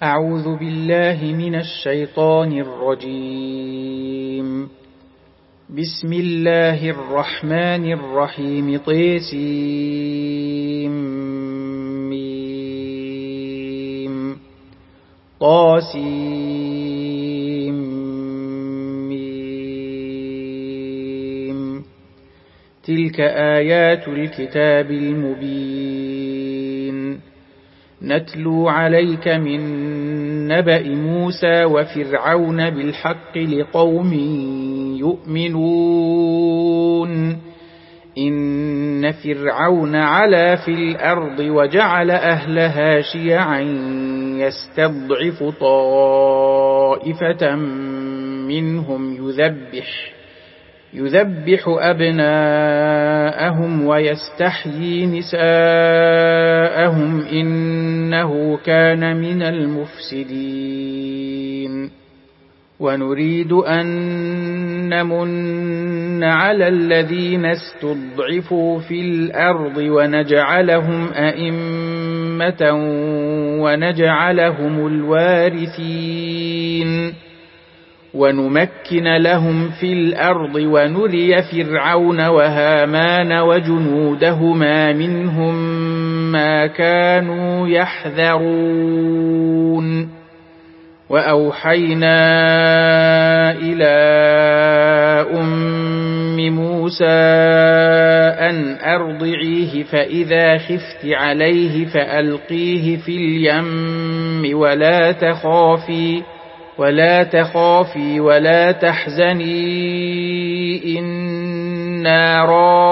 أعوذ بالله من الشيطان الرجيم. بسم الله الرحمن الرحيم. طاسيم طاسيم. تلك آيات الكتاب المبين. نتلو عليك من نبأ موسى وفرعون بالحق لقوم يؤمنون. إن فرعون علا في الأرض وجعل أهلها شيعا يستضعف طائفة منهم يذبح أبناءهم ويستحيي نساءهم إنه كان من المفسدين. ونريد أن نمن على الذين استضعفوا في الأرض ونجعلهم أئمة ونجعلهم الوارثين ونمكن لهم في الأرض ونري فرعون وهامان وجنودهما منهم ما كانوا يحذرون. وأوحينا إلى أم موسى أن أرضعيه فإذا خفت عليه فألقيه في اليم ولا تخافي ولا تحزني إنا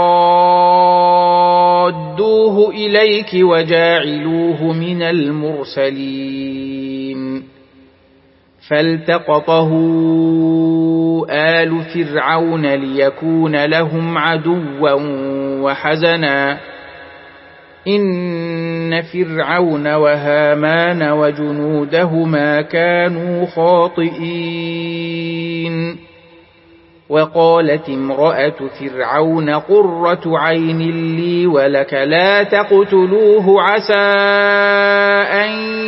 رادوه إليك وجاعلوه من المرسلين. فالتقطه آل فرعون ليكون لهم عدوا وحزنا إن فرعون وهامان وجنودهما كانوا خاطئين. وقالت امرأة فرعون قرة عين لي ولك لا تقتلوه عسى أن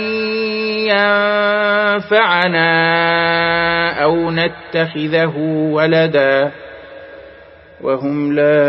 ينفعنا أو نتخذه ولدا وهم لا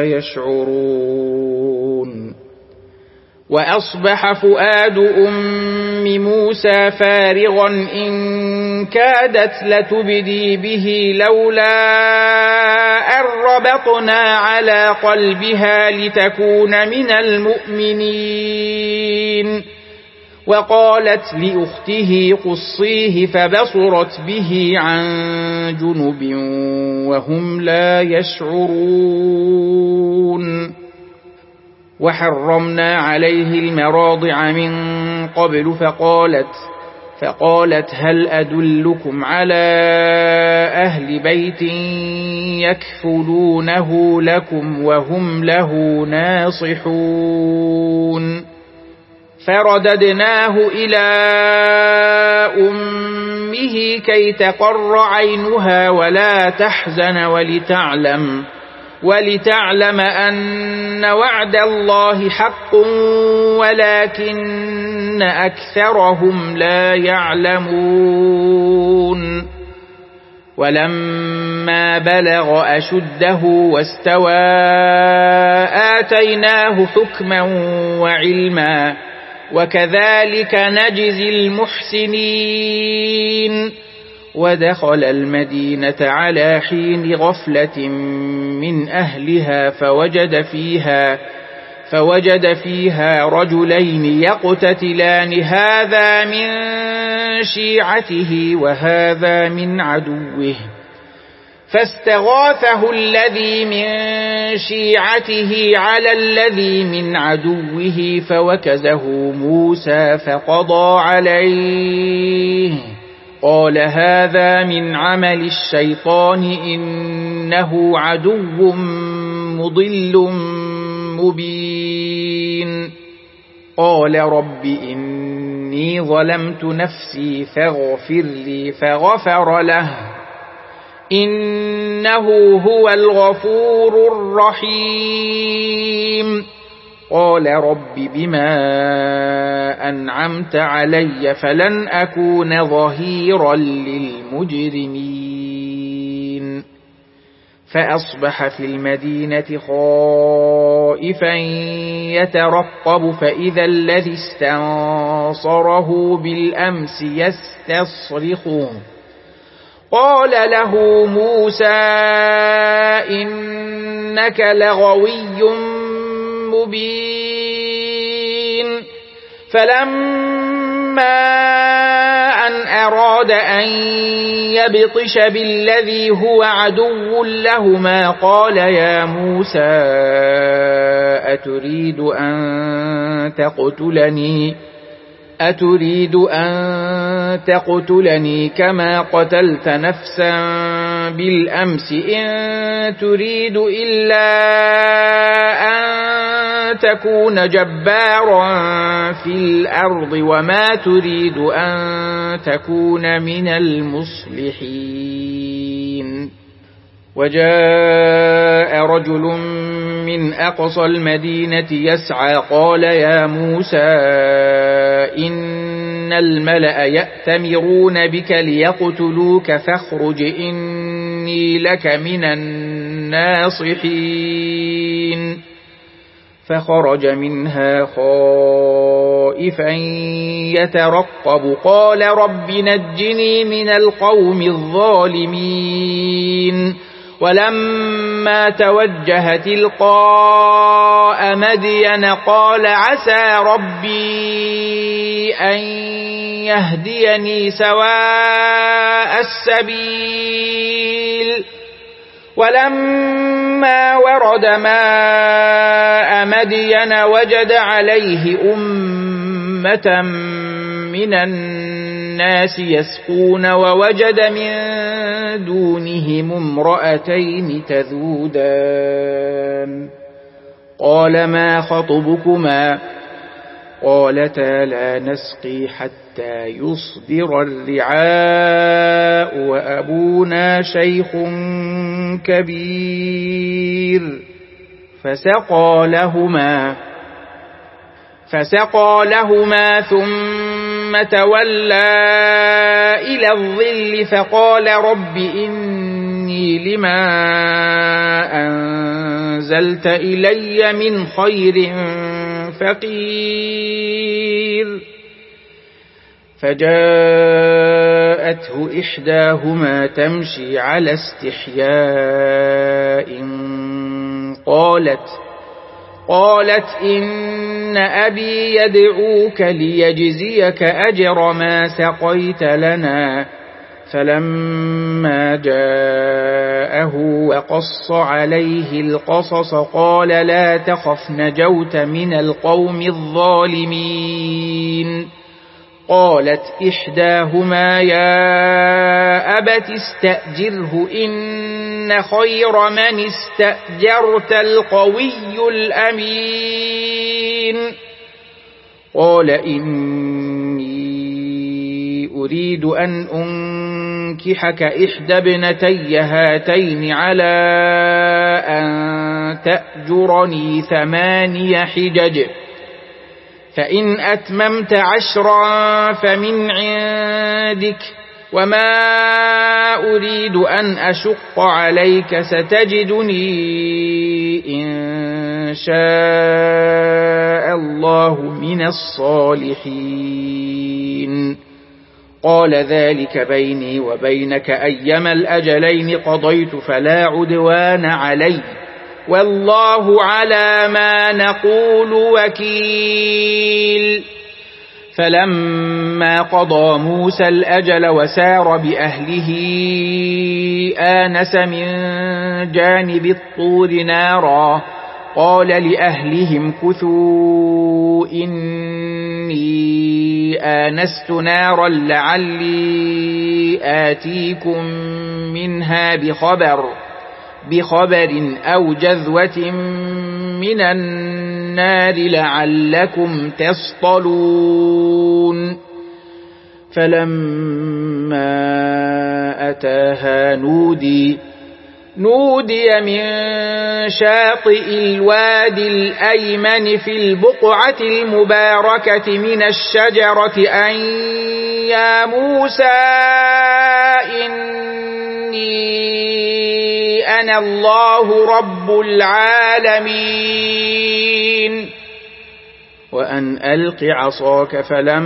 يشعرون. وأصبح فؤاد أم موسى فارغا إن كادت لتبدي به لولا أن ربطنا على قلبها لتكون من المؤمنين. وقالت لأخته قصيه فبصرت به عن جنب وهم لا يشعرون. وحرمنا عليه المراضع من قبل فقالت هل أدلكم على أهل بيت يكفلونه لكم وهم له ناصحون. فرددناه إلى أمه كي تقر عينها ولا تحزن ولتعلم أن وعد الله حق ولكن أكثرهم لا يعلمون. ولما بلغ أشده واستوى آتيناه حكما وعلما وكذلك نجزي المحسنين. ودخل المدينة على حين غفلة من أهلها فوجد فيها رجلين يقتتلان هذا من شيعته وهذا من عدوه فاستغاثه الذي من شيعته على الذي من عدوه فوكزه موسى فقضى عليه. قال هذا من عمل الشيطان إنه عدو مضل مبين. قال رب إني ظلمت نفسي فاغفر لي فغفر له إنه هو الغفور الرحيم. قال رب بما أنعمت علي فلن أكون ظهيرا للمجرمين فأصبح في المدينة خائفا يترقب فإذا الذي استنصره بالأمس يستصرخه قال له موسى إنك لغوي مبين فلما أن أراد أن يبطش بالذي هو عدو لهما قال يا موسى أتريد أن تقتلني كما قتلت نفسا بالأمس إن تريد إلا أن تكون جبارا في الأرض وما تريد أن تكون من المصلحين وجاء رجل من أقصى المدينة يسعى قال يا موسى إن الملأ يأتمرون بك ليقتلوك فاخرج إني لك من الناصحين فخرج منها خائفا يترقب قال رب نجني من القوم الظالمين ولما توجه تلقاء مدين قال عسى ربي أن يهديني سواء السبيل ولما ورد ماء مدين وجد عليه أمة من الناس يسقون ووجد من دونهم امرأتين تذودان قال ما خطبكما قالتا لا نسقي حتى يصدر الرعاء وأبونا شيخ كبير فسقى لهما ثم تولى إلى الظل فقال رب إني لما أنزلت إلي من خير فقير فجاءته إحداهما تمشي على استحياء قالت إن أبي يدعوك ليجزيك أجر ما سقيت لنا فلما جاءه وقص عليه القصص قال لا تخف نجوت من القوم الظالمين قالت إحداهما يا أبت استأجره إن خير من استأجرت القوي الأمين قال إني أريد أن أنكحك إحدى ابنتي هاتين على أن تأجرني 8 حجج فإن أتممت 10 فمن عندك وما أريد أن أشق عليك ستجدني إن شاء الله من الصالحين قال ذلك بيني وبينك أيما الأجلين قضيت فلا عدوان علي والله على ما نقول وكيل فلما قضى موسى الأجل وسار بأهله آنس من جانب الطور نارا قال لأهلهم كثوا إني آنست نارا لعلي آتيكم منها بخبر أو جذوة من النار لعلكم تصطلون فلما أتاها نودي من شاطئ الوادي الأيمن في البقعة المباركة من الشجرة أن يا موسى إني أنا الله رب العالمين وأن ألق عصاك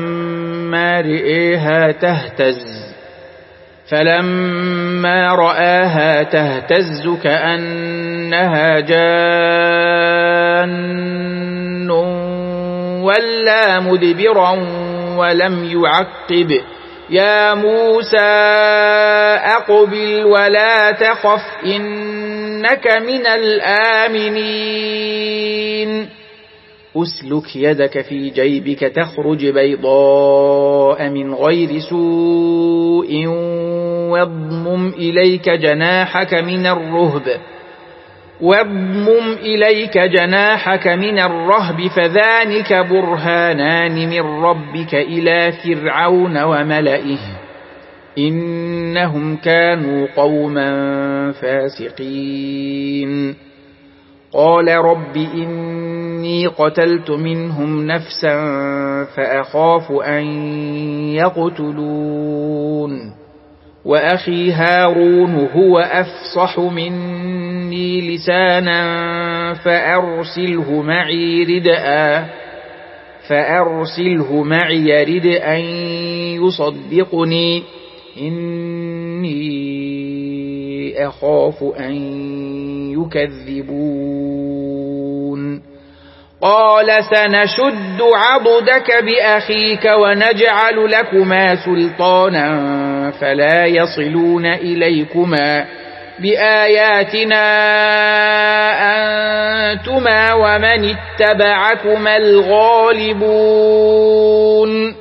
فلما رآها تهتز كأنها جان ولا مدبرا ولم يعقب يا موسى أقبل ولا تخف إنك من الآمنين أسلك يدك في جيبك تخرج بيضاء من غير سوء واضمم إليك جناحك من الرهب فذلك برهانان من ربك إلى فرعون وملئه إنهم كانوا قوما فاسقين قال رب إني قتلت منهم نفسا فأخاف أن يقتلون وأخي هارون هو أفصح مني لسانا فأرسله معي ردءا يصدقني إني أخاف أن يكذبون قال سنشد عضدك بأخيك ونجعل لكما سلطانا فلا يصلون إليكما بآياتنا أنتما ومن اتبعكما الغالبون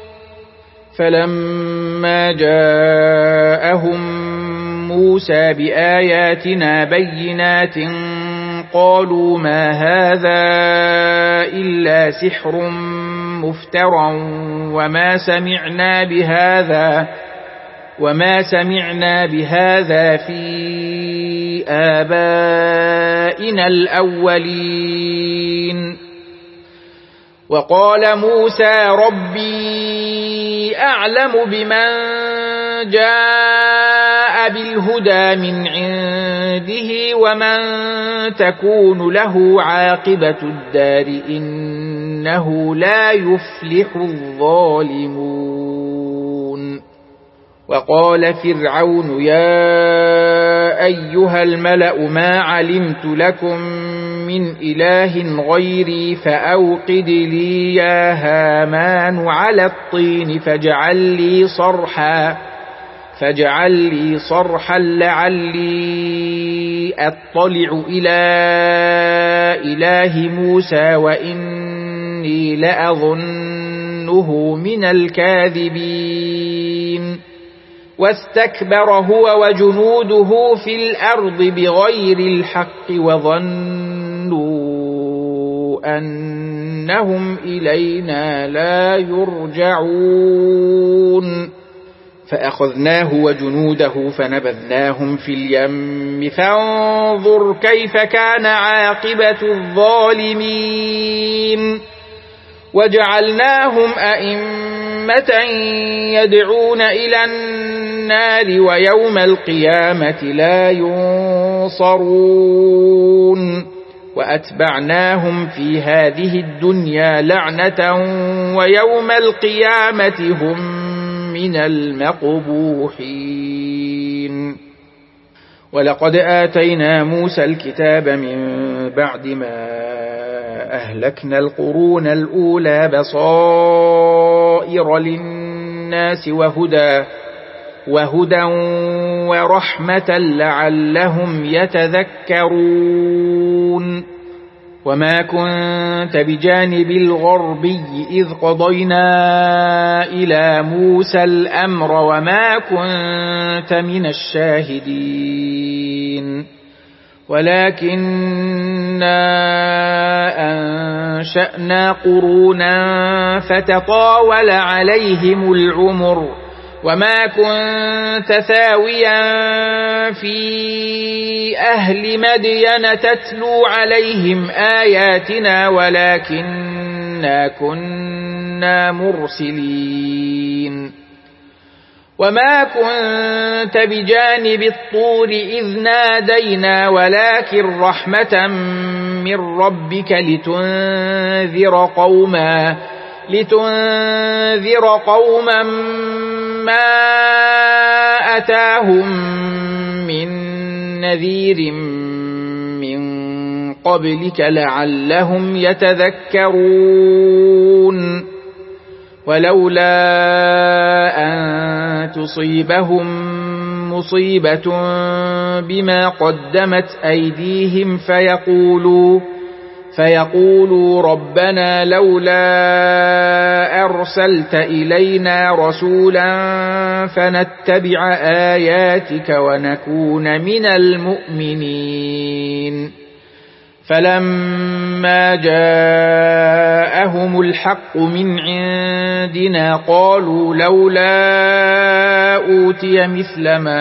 فلما جاءهم موسى بآياتنا بينات قالوا ما هذا إلا سحر مفترى وما سمعنا بهذا في آبائنا الأولين وقال موسى ربي أعلم بمن جاء بالهدى من عنده ومن تكون له عاقبة الدار إنه لا يفلح الظالمون وقال فرعون يا أيها الملأ ما علمت لكم من إله غيري فأوقد لي يا هامان على الطين فاجعل لي صرحا لعلي أطلع إلى إله موسى وإني لأظنه من الكاذبين واستكبر هو وجنوده في الأرض بغير الحق وظنوا أنهم إلينا لا يرجعون فأخذناه وجنوده فنبذناهم في اليم فانظر كيف كان عاقبة الظالمين وجعلناهم أئمة يدعون إلى النار ويوم القيامة لا ينصرون وأتبعناهم في هذه الدنيا لعنة ويوم القيامة هم من المقبوحين ولقد آتينا موسى الكتاب من بعد ما أهلكنا القرون الأولى بصائر للناس وهدى ورحمة لعلهم يتذكرون وما كنت بجانب الغربي إذ قضينا إلى موسى الأمر وما كنت من الشاهدين ولكننا أنشأنا قرونا فتطاول عليهم العمر وما كنت ثاويا في أهل مدين تتلو عليهم آياتنا ولكننا كنا مرسلين وما كنت بجانب الطور إذ نادينا ولكن رحمة من ربك لتنذر قوما ما أتاهم من نذير من قبلك لعلهم يتذكرون ولولا أن تصيبهم مصيبة بما قدمت أيديهم فيقولوا ربنا لولا أرسلت إلينا رسولا فنتبع آياتك ونكون من المؤمنين فلما جاءهم الحق من عندنا قالوا لولا أوتي مثل ما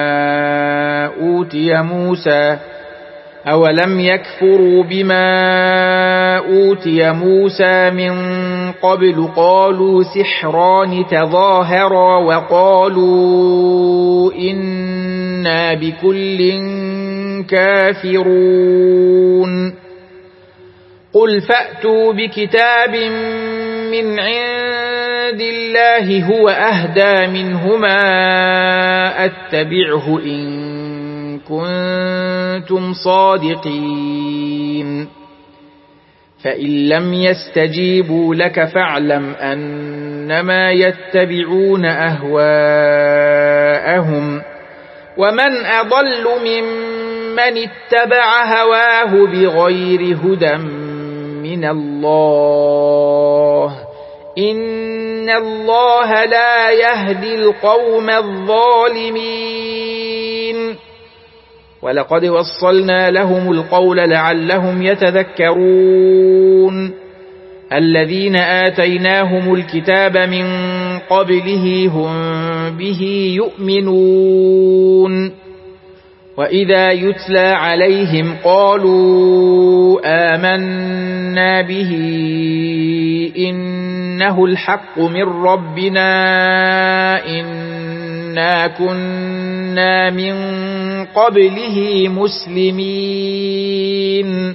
أوتي موسى أولم يكفروا بما أوتي موسى من قبل قالوا سحران تظاهرا وقالوا إنا بكل كافرون قل فأتوا بكتاب من عند الله هو أهدى منهما أتبعه إن كنتم صادقين فإن لم يستجيبوا لك فاعلم أنما يتبعون أهواءهم ومن أضل ممن اتبع هواه بغير هدى من الله إن الله لا يهدي القوم الظالمين ولقد وصلنا لهم القول لعلهم يتذكرون الذين آتيناهم الكتاب من قبله هم به يؤمنون وإذا يتلى عليهم قالوا آمنا به إنه الحق من ربنا إنا كنا من قبله مسلمين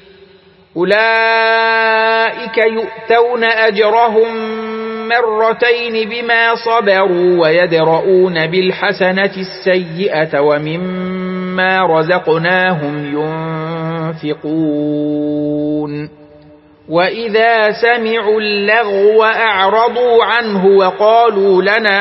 أولئك يؤتون أجرهم مرتين بما صبروا ويدرؤون بالحسنة السيئة ومما رزقناهم ينفقون وإذا سمعوا اللغو أعرضوا عنه وقالوا لنا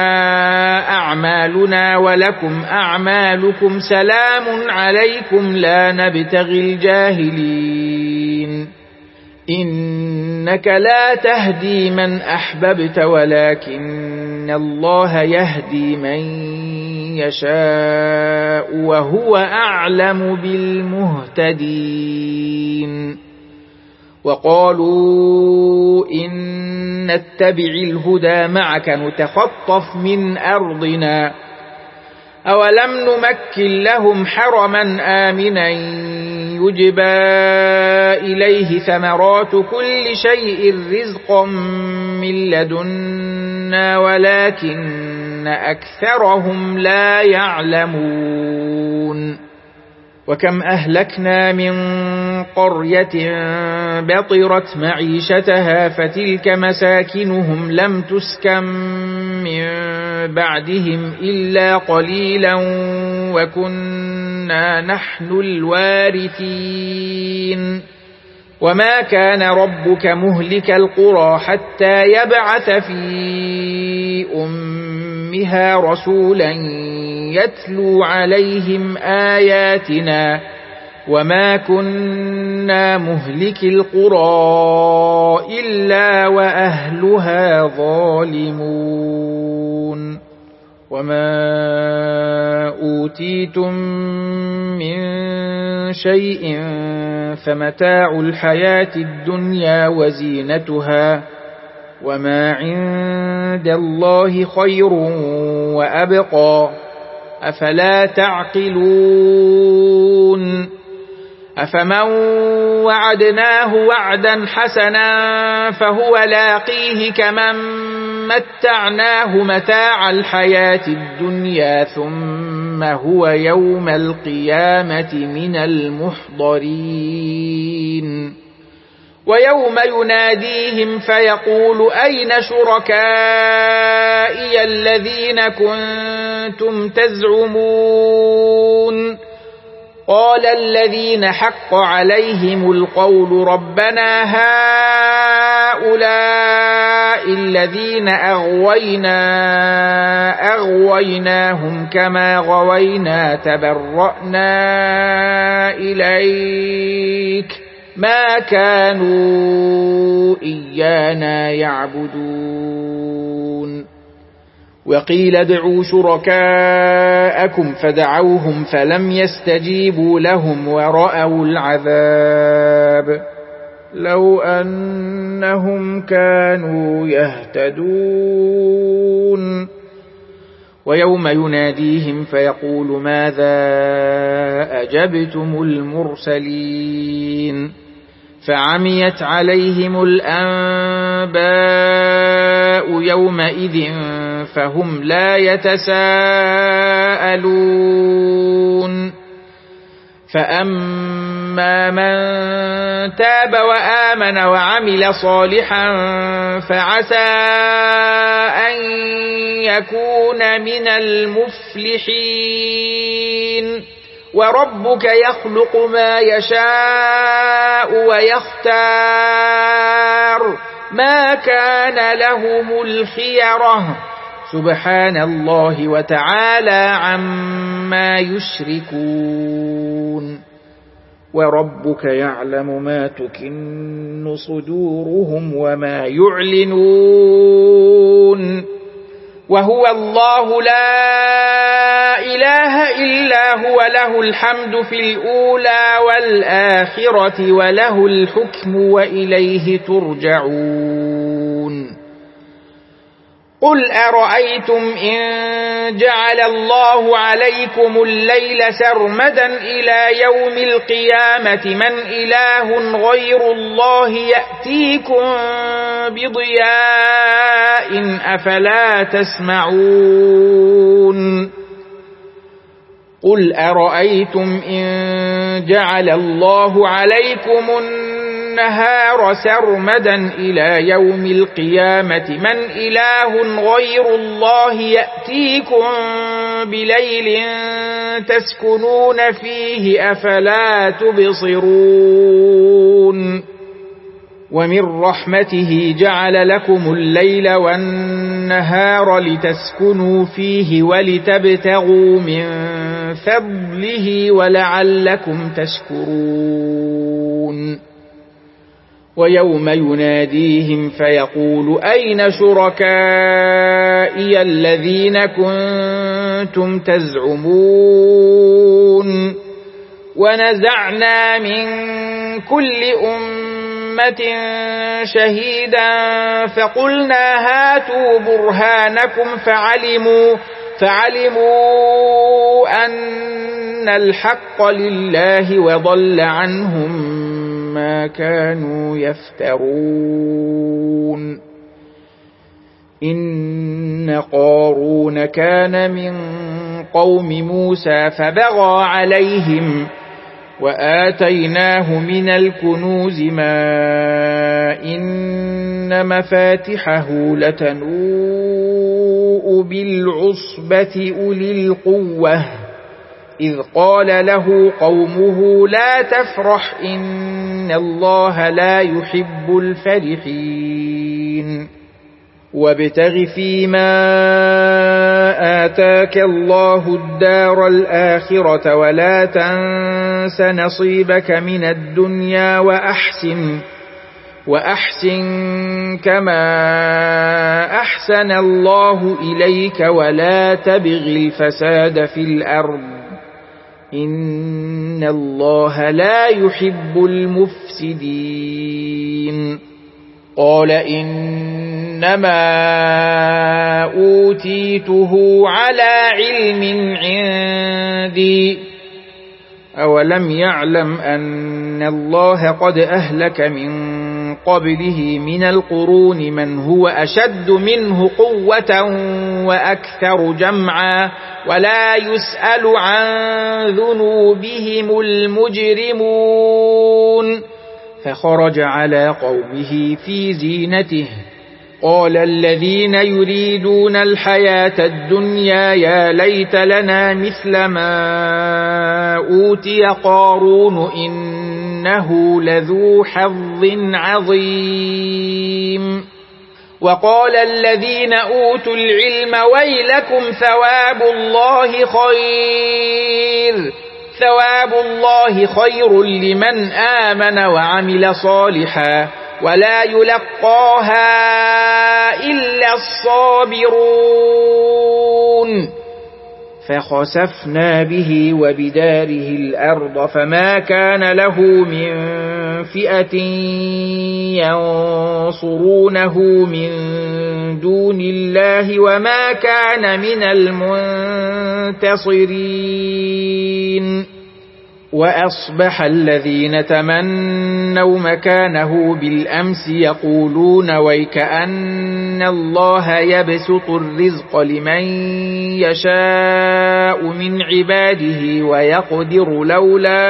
أعمالنا ولكم أعمالكم سلام عليكم لا نبتغي الجاهلين إنك لا تهدي من أحببت ولكن الله يهدي من يشاء وهو أعلم بالمهتدين وقالوا إن نتبع الهدى معك نتخطف من أرضنا أولم نمكن لهم حرما آمنا يجبى إليه ثمرات كل شيء رزقا من لدنا ولكن أكثرهم لا يعلمون وكم أهلكنا من قرية بطرت معيشتها فتلك مساكنهم لم تسكن من بعدهم إلا قليلا وكنا نحن الوارثين وما كان ربك مهلك القرى حتى يبعث في أمها رسولا يتلو عليهم آياتنا وما كنا مهلك القرى إلا وأهلها ظالمون وما أوتيتم من شيء فمتاع الحياة الدنيا وزينتها وما عند الله خير وأبقى أفلا تعقلون أفمن وعدناه وعدا حسنا فهو لاقيه كمن متعناه متاع الحياة الدنيا ثم هو يوم القيامة من المحضرين ويوم يناديهم فيقول أين شركائي الذين كنتم تزعمون قال الذين حق عليهم القول ربنا هؤلاء الذين أغويناهم كما غوينا تبرأنا إليك ما كانوا إيانا يعبدون وقيل ادعوا شركاءكم فدعوهم فلم يستجيبوا لهم ورأوا العذاب لو أنهم كانوا يهتدون ويوم يناديهم فيقول ماذا أجبتم المرسلين فعميت عليهم الأنباء يومئذ فهم لا يتساءلون فأما من تاب وآمن وعمل صالحا فعسى أن يكون من المفلحين وربك يخلق ما يشاء ويختار ما كان لهم الخيرة سبحان الله وتعالى عما يشركون وربك يعلم ما تكن صدورهم وما يعلنون وهو الله لا إله إلا هو له الحمد في الأولى والآخرة وله الحكم وإليه ترجعون قل أرأيتم إن جعل الله عليكم الليل سرمدا إلى يوم القيامة من إله غير الله يأتيكم بضياء أفلا تسمعون قل أرأيتم إن جعل الله عليكم النهار سرمدا إلى يوم القيامة من إله غير الله يأتيكم بليل تسكنون فيه أفلا تبصرون ومن رحمته جعل لكم الليل والنهار لتسكنوا فيه ولتبتغوا من فضله ولعلكم تشكرون ويوم يناديهم فيقول أين شركائي الذين كنتم تزعمون ونزعنا من كل أمة شهيدا فقلنا هاتوا برهانكم فعلموا أن الحق لله وضل عنهم ما كانوا يفترون إن قارون كان من قوم موسى فبغى عليهم وآتيناه من الكنوز ما إن مفاتحه لتنوء بالعصبة أولي القوة إذ قال له قومه لا تفرح إن الله لا يحب الفرحين وابتغ فيما آتاك الله الدار الآخرة ولا تنس نصيبك من الدنيا وأحسن كما أحسن الله إليك ولا تبغ الفساد في الأرض إن الله لا يحب المفسدين قال إن إنما أوتيته على علم عندي أولم يعلم أن الله قد أهلك من قبله من القرون من هو أشد منه قوة وأكثر جمعا ولا يسأل عن ذنوبهم المجرمون فخرج على قومه في زينته قال الذين يريدون الحياة الدنيا يا ليت لنا مثل ما أوتي قارون إنه لذو حظ عظيم وقال الذين أوتوا العلم ويلكم ثواب الله خير لمن آمن وعمل صالحا ولا يلقاها إلا الصابرون فخسفنا به وبداره الأرض فما كان له من فئة ينصرونه من دون الله وما كان من المنتصرين وأصبح الذين تمنوا مكانه بالأمس يقولون ويكأن الله يبسط الرزق لمن يشاء من عباده ويقدر لولا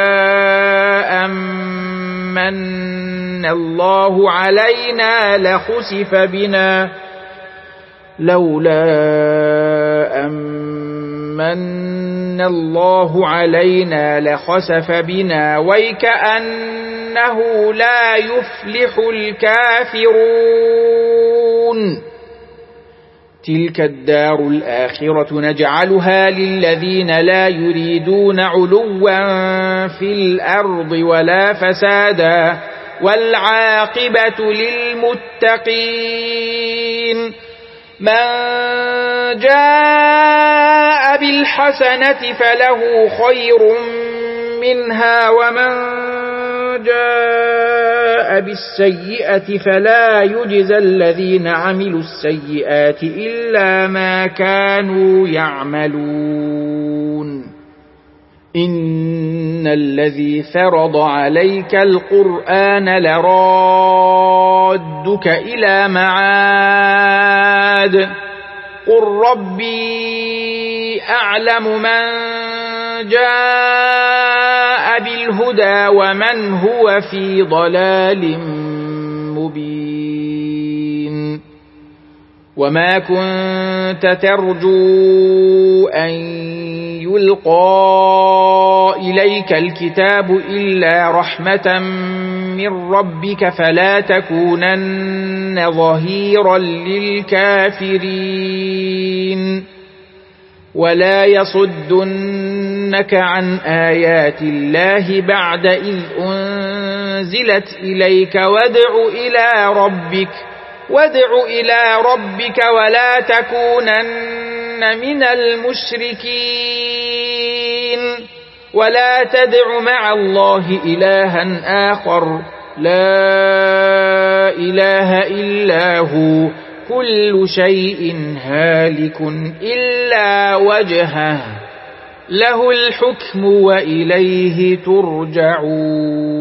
أمن الله علينا لخسف بنا ويكأنه لا يفلح الكافرون تلك الدار الآخرة نجعلها للذين لا يريدون علوا في الأرض ولا فسادا والعاقبة للمتقين من جاء بالحسنة فله خير منها ومن جاء بالسيئة فلا يجزى الذين عملوا السيئات إلا ما كانوا يعملون إن الذي فرض عليك القرآن لرادك إلى معاد قل ربي أعلم من جاء بالهدى ومن هو في ضلال مبين وما كنت ترجو أن يلقى إليك الكتاب إلا رحمة من ربك فلا تكونن ظهيرا للكافرين ولا يصدنك عن آيات الله بعد إذ أنزلت إليك وادع إلى ربك ولا تكونن من المشركين ولا تدع مع الله إلها آخر لا إله إلا هو كل شيء هالك إلا وجهه له الحكم وإليه ترجعون